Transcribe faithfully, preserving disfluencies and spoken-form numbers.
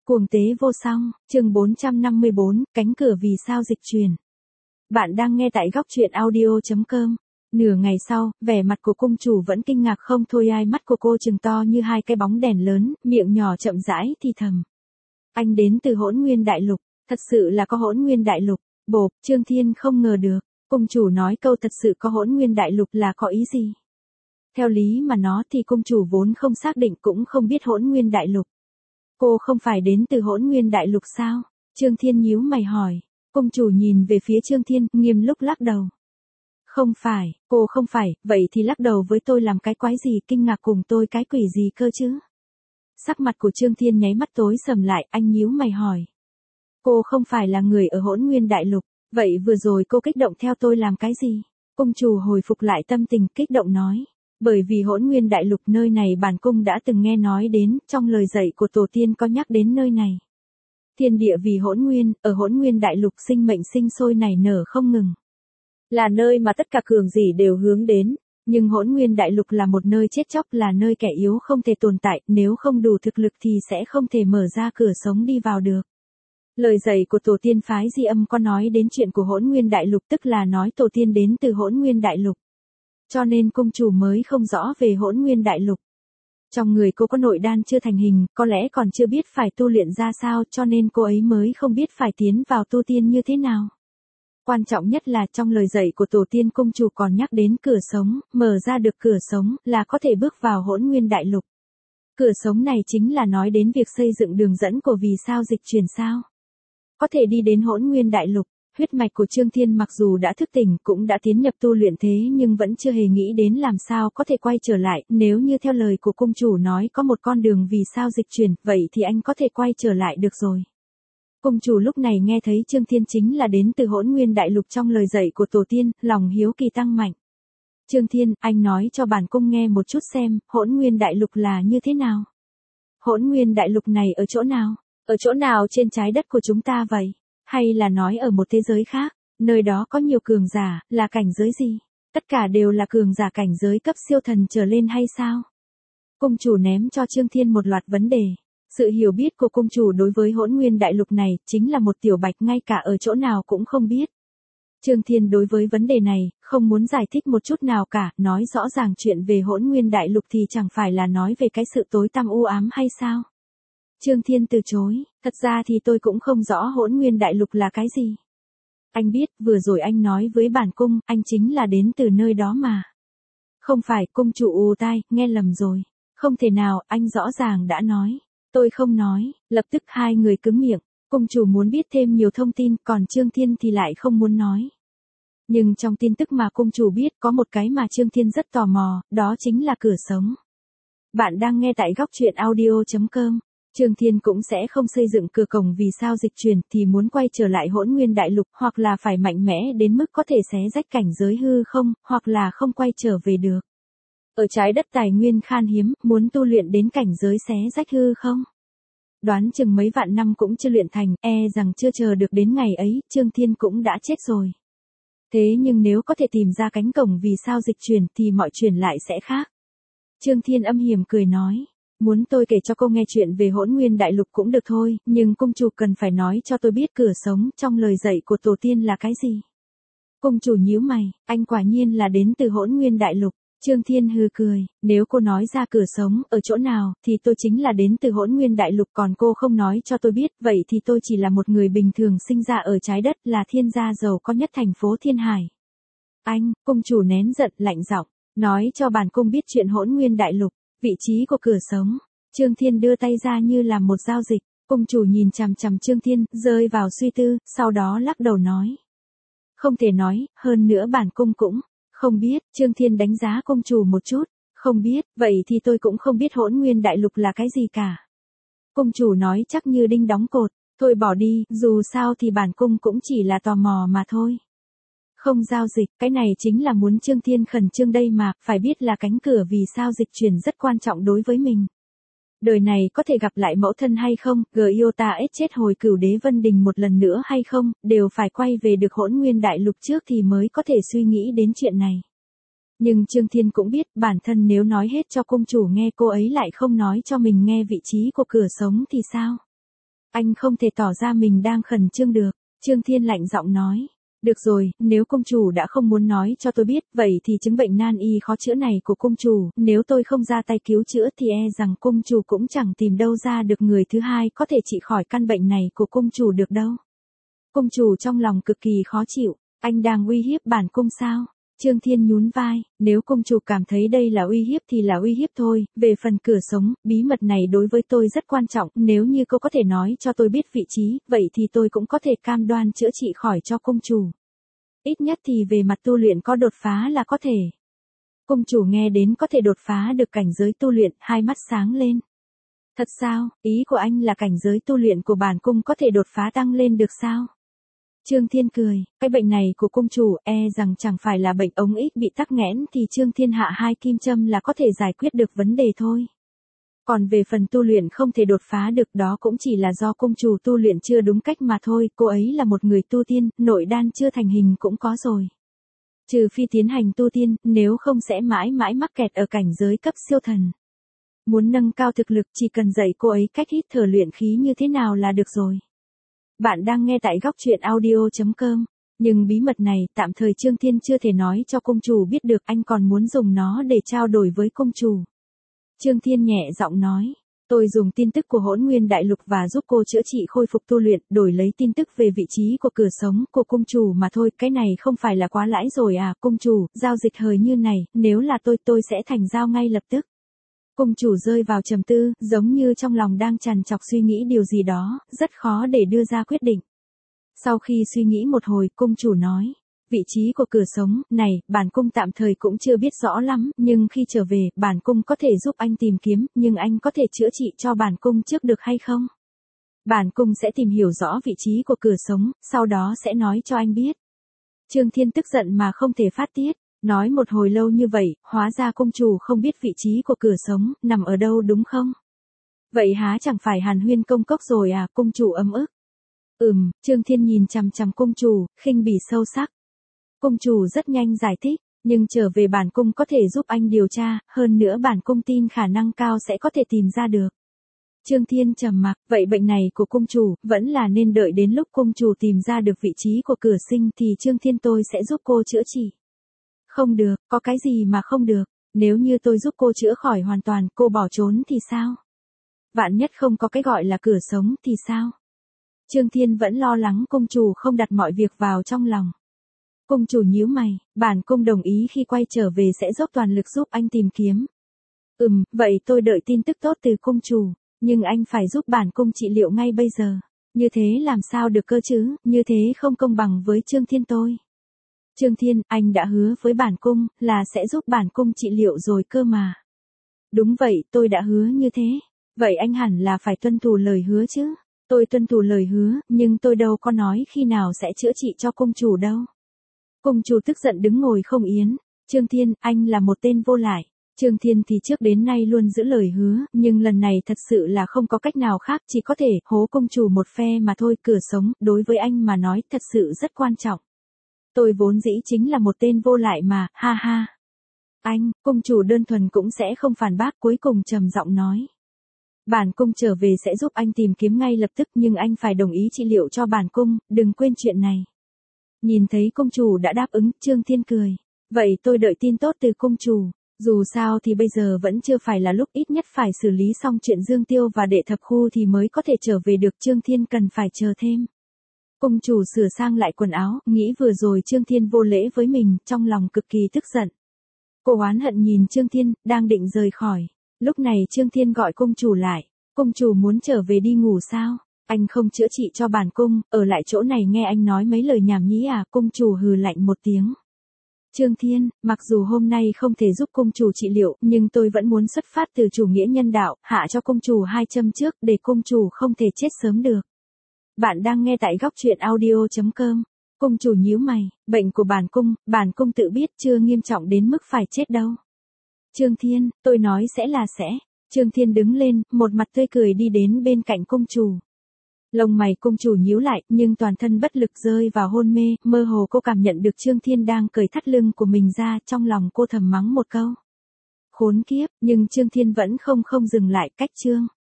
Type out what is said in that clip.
Cuồng tế vô song, chương bốn trăm năm mươi bốn, cánh cửa vì sao dịch chuyển. Bạn đang nghe tại góc truyện audio chấm com. Nửa ngày sau, vẻ mặt của cung chủ vẫn kinh ngạc không thôi, ai mắt của cô trừng to như hai cái bóng đèn lớn, miệng nhỏ chậm rãi thì thầm. Anh đến từ Hỗn Nguyên Đại Lục, thật sự là có Hỗn Nguyên Đại Lục. Bộp, Trương Thiên không ngờ được, cung chủ nói câu thật sự có Hỗn Nguyên Đại Lục là có ý gì? Theo lý mà nó thì cung chủ vốn không xác định cũng không biết Hỗn Nguyên Đại Lục. Cô không phải đến từ Hỗn Nguyên Đại Lục sao? Trương Thiên nhíu mày hỏi. Cung chủ nhìn về phía Trương Thiên, nghiêm lúc lắc đầu. Không phải, cô không phải, vậy thì lắc đầu với tôi làm cái quái gì, kinh ngạc cùng tôi cái quỷ gì cơ chứ? Sắc mặt của Trương Thiên nháy mắt tối sầm lại, anh nhíu mày hỏi. Cô không phải là người ở Hỗn Nguyên Đại Lục, vậy vừa rồi cô kích động theo tôi làm cái gì? Cung chủ hồi phục lại tâm tình, kích động nói. Bởi vì Hỗn Nguyên Đại Lục nơi này bản cung đã từng nghe nói đến, trong lời dạy của tổ tiên có nhắc đến nơi này. Thiên địa vì hỗn nguyên, ở Hỗn Nguyên Đại Lục sinh mệnh sinh sôi nảy nở không ngừng. Là nơi mà tất cả cường giả đều hướng đến, nhưng Hỗn Nguyên Đại Lục là một nơi chết chóc, là nơi kẻ yếu không thể tồn tại, nếu không đủ thực lực thì sẽ không thể mở ra cửa sống đi vào được. Lời dạy của tổ tiên phái Di Âm có nói đến chuyện của Hỗn Nguyên Đại Lục, tức là nói tổ tiên đến từ Hỗn Nguyên Đại Lục. Cho nên cung chủ mới không rõ về Hỗn Nguyên Đại Lục. Trong người cô có nội đan chưa thành hình, có lẽ còn chưa biết phải tu luyện ra sao, cho nên cô ấy mới không biết phải tiến vào tu tiên như thế nào. Quan trọng nhất là trong lời dạy của tổ tiên cung chủ còn nhắc đến cửa sống, mở ra được cửa sống là có thể bước vào Hỗn Nguyên Đại Lục. Cửa sống này chính là nói đến việc xây dựng đường dẫn của vì sao dịch chuyển sao. Có thể đi đến Hỗn Nguyên Đại Lục. Huyết mạch của Trương Thiên mặc dù đã thức tỉnh cũng đã tiến nhập tu luyện thế nhưng vẫn chưa hề nghĩ đến làm sao có thể quay trở lại, nếu như theo lời của cung chủ nói có một con đường vì sao dịch chuyển, vậy thì anh có thể quay trở lại được rồi. Cung chủ lúc này nghe thấy Trương Thiên chính là đến từ Hỗn Nguyên Đại Lục trong lời dạy của tổ tiên, lòng hiếu kỳ tăng mạnh. Trương Thiên, anh nói cho bản cung nghe một chút xem, Hỗn Nguyên Đại Lục là như thế nào? Hỗn Nguyên Đại Lục này ở chỗ nào? Ở chỗ nào trên trái đất của chúng ta vậy? Hay là nói ở một thế giới khác, nơi đó có nhiều cường giả, là cảnh giới gì? Tất cả đều là cường giả cảnh giới cấp siêu thần trở lên hay sao? Cung chủ ném cho Trương Thiên một loạt vấn đề. Sự hiểu biết của cung chủ đối với Hỗn Nguyên Đại Lục này chính là một tiểu bạch ngay cả ở chỗ nào cũng không biết. Trương Thiên đối với vấn đề này, không muốn giải thích một chút nào cả, nói rõ ràng chuyện về Hỗn Nguyên Đại Lục thì chẳng phải là nói về cái sự tối tăm u ám hay sao? Trương Thiên từ chối, thật ra thì tôi cũng không rõ Hỗn Nguyên Đại Lục là cái gì. Anh biết, vừa rồi anh nói với bản cung, anh chính là đến từ nơi đó mà. Không phải, cung chủ ù tai, nghe lầm rồi. Không thể nào, anh rõ ràng đã nói. Tôi không nói, lập tức hai người cứng miệng. Cung chủ muốn biết thêm nhiều thông tin, còn Trương Thiên thì lại không muốn nói. Nhưng trong tin tức mà cung chủ biết có một cái mà Trương Thiên rất tò mò, đó chính là cửa sống. Bạn đang nghe tại góc truyện audio chấm com. Trương Thiên cũng sẽ không xây dựng cửa cổng vì sao dịch chuyển thì muốn quay trở lại Hỗn Nguyên Đại Lục hoặc là phải mạnh mẽ đến mức có thể xé rách cảnh giới hư không, hoặc là không quay trở về được. Ở trái đất tài nguyên khan hiếm, muốn tu luyện đến cảnh giới xé rách hư không? Đoán chừng mấy vạn năm cũng chưa luyện thành, e rằng chưa chờ được đến ngày ấy, Trương Thiên cũng đã chết rồi. Thế nhưng nếu có thể tìm ra cánh cổng vì sao dịch chuyển thì mọi chuyện lại sẽ khác. Trương Thiên âm hiểm cười nói. Muốn tôi kể cho cô nghe chuyện về Hỗn Nguyên Đại Lục cũng được thôi, nhưng cung chủ cần phải nói cho tôi biết cửa sống trong lời dạy của tổ tiên là cái gì. Cung chủ nhíu mày, anh quả nhiên là đến từ Hỗn Nguyên Đại Lục. Trương Thiên hừ cười, nếu cô nói ra cửa sống ở chỗ nào thì tôi chính là đến từ Hỗn Nguyên Đại Lục, còn cô không nói cho tôi biết, vậy thì tôi chỉ là một người bình thường sinh ra ở trái đất, là thiên gia giàu có nhất thành phố Thiên Hải. Anh, cung chủ nén giận lạnh giọng, nói cho bản cung biết chuyện Hỗn Nguyên Đại Lục. Vị trí của cửa sống. Trương Thiên đưa tay ra như làm một giao dịch. Cung chủ nhìn chằm chằm Trương Thiên, rơi vào suy tư, sau đó lắc đầu nói. Không thể nói, hơn nữa bản cung cũng không biết. Trương Thiên đánh giá cung chủ một chút. Không biết, vậy thì tôi cũng không biết Hỗn Nguyên Đại Lục là cái gì cả. Cung chủ nói chắc như đinh đóng cột. Thôi bỏ đi, dù sao thì bản cung cũng chỉ là tò mò mà thôi. Không giao dịch, cái này chính là muốn Trương Thiên khẩn trương đây mà, phải biết là cánh cửa vì sao dịch chuyển rất quan trọng đối với mình. Đời này có thể gặp lại mẫu thân hay không, Giota S chết hồi Cửu Đế Vân Đình một lần nữa hay không, đều phải quay về được Hỗn Nguyên Đại Lục trước thì mới có thể suy nghĩ đến chuyện này. Nhưng Trương Thiên cũng biết bản thân nếu nói hết cho cung chủ nghe cô ấy lại không nói cho mình nghe vị trí của cửa sống thì sao? Anh không thể tỏ ra mình đang khẩn trương được. Trương Thiên lạnh giọng nói. Được rồi, nếu công chủ đã không muốn nói cho tôi biết, vậy thì chứng bệnh nan y khó chữa này của công chủ, nếu tôi không ra tay cứu chữa thì e rằng công chủ cũng chẳng tìm đâu ra được người thứ hai có thể trị khỏi căn bệnh này của công chủ được đâu. Công chủ trong lòng cực kỳ khó chịu, anh đang uy hiếp bản cung sao? Trương Thiên nhún vai, nếu công chủ cảm thấy đây là uy hiếp thì là uy hiếp thôi, về phần cửa sống, bí mật này đối với tôi rất quan trọng, nếu như cô có thể nói cho tôi biết vị trí, vậy thì tôi cũng có thể cam đoan chữa trị khỏi cho công chủ. Ít nhất thì về mặt tu luyện có đột phá là có thể. Công chủ nghe đến có thể đột phá được cảnh giới tu luyện, hai mắt sáng lên. Thật sao, ý của anh là cảnh giới tu luyện của bản cung có thể đột phá tăng lên được sao? Trương Thiên cười, cái bệnh này của công chủ e rằng chẳng phải là bệnh ống ích bị tắc nghẽn thì Trương Thiên hạ hai kim châm là có thể giải quyết được vấn đề thôi. Còn về phần tu luyện không thể đột phá được đó cũng chỉ là do công chủ tu luyện chưa đúng cách mà thôi, cô ấy là một người tu tiên, nội đan chưa thành hình cũng có rồi. Trừ phi tiến hành tu tiên, nếu không sẽ mãi mãi mắc kẹt ở cảnh giới cấp siêu thần. Muốn nâng cao thực lực chỉ cần dạy cô ấy cách hít thở luyện khí như thế nào là được rồi. Bạn đang nghe tại góc truyện audio chấm com. Nhưng bí mật này tạm thời Trương Thiên chưa thể nói cho công chủ biết được, anh còn muốn dùng nó để trao đổi với công chủ. Trương Thiên nhẹ giọng nói, tôi dùng tin tức của Hỗn Nguyên Đại Lục và giúp cô chữa trị khôi phục tu luyện, đổi lấy tin tức về vị trí của cửa sống của công chủ mà thôi, cái này không phải là quá lãi rồi à, công chủ, giao dịch hời như này, nếu là tôi tôi sẽ thành giao ngay lập tức. Công chủ rơi vào trầm tư, giống như trong lòng đang trằn trọc suy nghĩ điều gì đó, rất khó để đưa ra quyết định. Sau khi suy nghĩ một hồi, công chủ nói, vị trí của cửa sống này, bản cung tạm thời cũng chưa biết rõ lắm, nhưng khi trở về, bản cung có thể giúp anh tìm kiếm, nhưng anh có thể chữa trị cho bản cung trước được hay không? Bản cung sẽ tìm hiểu rõ vị trí của cửa sống, sau đó sẽ nói cho anh biết. Trương Thiên tức giận mà không thể phát tiết. Nói một hồi lâu như vậy, hóa ra công chủ không biết vị trí của cửa sống, nằm ở đâu đúng không? Vậy há chẳng phải Hàn Huyên công cốc rồi à, công chủ ấm ức. Ừm, Trương Thiên nhìn chằm chằm công chủ, khinh bỉ sâu sắc. Công chủ rất nhanh giải thích, nhưng trở về bản cung có thể giúp anh điều tra, hơn nữa bản cung tin khả năng cao sẽ có thể tìm ra được. Trương Thiên trầm mặc, vậy bệnh này của công chủ, vẫn là nên đợi đến lúc công chủ tìm ra được vị trí của cửa sinh thì Trương Thiên tôi sẽ giúp cô chữa trị. Không được, có cái gì mà không được, nếu như tôi giúp cô chữa khỏi hoàn toàn, cô bỏ trốn thì sao? Vạn nhất không có cái gọi là cửa sống thì sao? Trương Thiên vẫn lo lắng công chủ không đặt mọi việc vào trong lòng. Công chủ nhíu mày, bản cung đồng ý khi quay trở về sẽ dốc toàn lực giúp anh tìm kiếm. Ừm, vậy tôi đợi tin tức tốt từ công chủ, nhưng anh phải giúp bản cung trị liệu ngay bây giờ. Như thế làm sao được cơ chứ, như thế không công bằng với Trương Thiên tôi. Trương Thiên, anh đã hứa với bản cung, là sẽ giúp bản cung trị liệu rồi cơ mà. Đúng vậy, tôi đã hứa như thế. Vậy anh hẳn là phải tuân thủ lời hứa chứ. Tôi tuân thủ lời hứa, nhưng tôi đâu có nói khi nào sẽ chữa trị cho công chủ đâu. Công chủ tức giận đứng ngồi không yên. Trương Thiên, anh là một tên vô lại. Trương Thiên thì trước đến nay luôn giữ lời hứa, nhưng lần này thật sự là không có cách nào khác, chỉ có thể hố công chủ một phe mà thôi. Cửa sống, đối với anh mà nói thật sự rất quan trọng. Tôi vốn dĩ chính là một tên vô lại mà, ha ha. Anh, công chủ đơn thuần cũng sẽ không phản bác, cuối cùng trầm giọng nói. Bản cung trở về sẽ giúp anh tìm kiếm ngay lập tức, nhưng anh phải đồng ý trị liệu cho bản cung, đừng quên chuyện này. Nhìn thấy công chủ đã đáp ứng, Trương Thiên cười. Vậy tôi đợi tin tốt từ công chủ. Dù sao thì bây giờ vẫn chưa phải là lúc, ít nhất phải xử lý xong chuyện Dương Tiêu và Đệ Thập Khu thì mới có thể trở về được. Trương Thiên cần phải chờ thêm. Công chủ sửa sang lại quần áo, nghĩ vừa rồi Trương Thiên vô lễ với mình, trong lòng cực kỳ tức giận. Cô oán hận nhìn Trương Thiên, đang định rời khỏi. Lúc này Trương Thiên gọi công chủ lại. Công chủ muốn trở về đi ngủ sao? Anh không chữa trị cho bản cung, ở lại chỗ này nghe anh nói mấy lời nhảm nhí à? Công chủ hừ lạnh một tiếng. Trương Thiên, mặc dù hôm nay không thể giúp công chủ trị liệu, nhưng tôi vẫn muốn xuất phát từ chủ nghĩa nhân đạo, hạ cho công chủ hai châm trước, để công chủ không thể chết sớm được. Bạn đang nghe tại góc truyện audio chấm com. Công chủ nhíu mày, bệnh của bản cung, bản cung tự biết chưa nghiêm trọng đến mức phải chết đâu. Trương Thiên, tôi nói sẽ là sẽ. Trương Thiên đứng lên, một mặt tươi cười đi đến bên cạnh công chủ. Lông mày công chủ nhíu lại, nhưng toàn thân bất lực rơi vào hôn mê, mơ hồ cô cảm nhận được Trương Thiên đang cởi thắt lưng của mình ra, trong lòng cô thầm mắng một câu. Khốn kiếp, nhưng Trương Thiên vẫn không không dừng lại, cách chương.